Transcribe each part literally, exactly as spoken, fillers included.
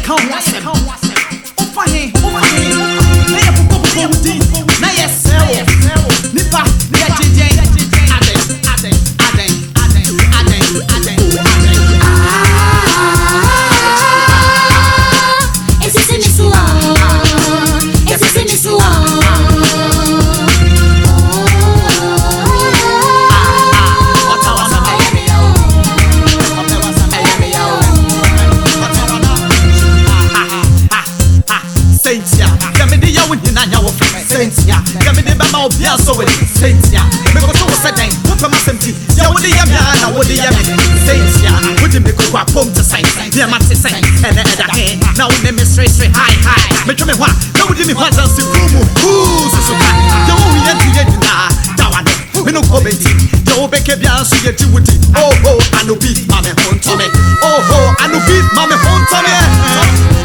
count wasem. Ofahe, ofahe. Na ye popo popo di. Na ye sell. Nipa, na ye jeje. Aden, aden, aden, aden, aden, aden, aden. Esse se me suou. Esse se me suou. Sentia, come the Bama of Yas over Sentia, because I was saying, what am I saying? Yawadi Yamana, what the Yamin, Sentia, put him because I pump to say, dear Matty say, and then at the hand, now the mistress high, high, make me what, nobody me what else to Kumu, who's so high, don't we get to get now, Dawano, we no comment, don't make a bias to get to it, oh, oh, I know beat, Mamma Hon Tommy, oh, oh, I know beat, Mamma Hon Tommy.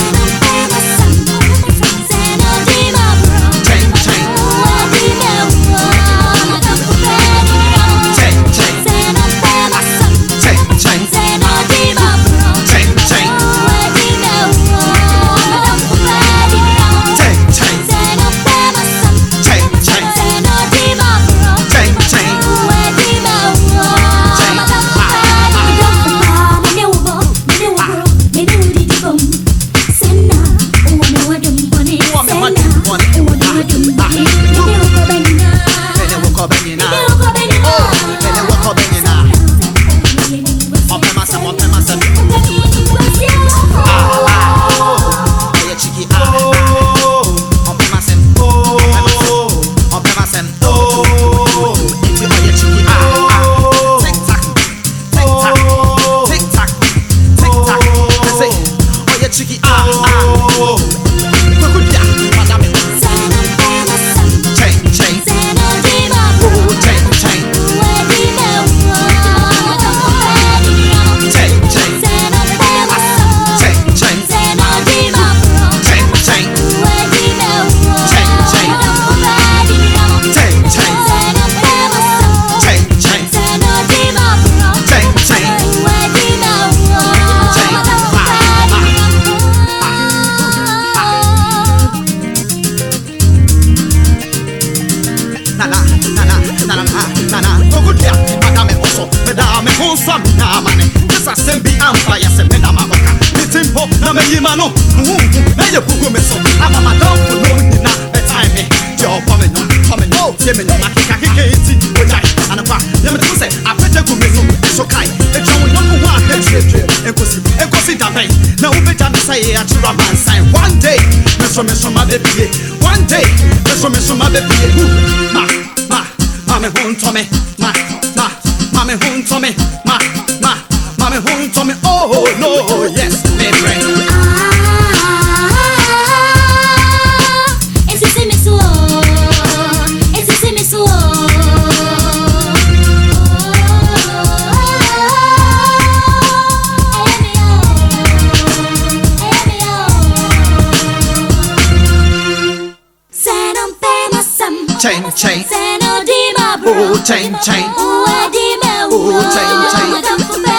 One day, one day, ma, ma, mame hun to me, ma, ma, mame hun to me, ma, ma, mame hun to me. Oh no, yes, me brain. Esse se me suou, esse se me suou. Chain, chain, oh, chain, chain, oh, chain, chain.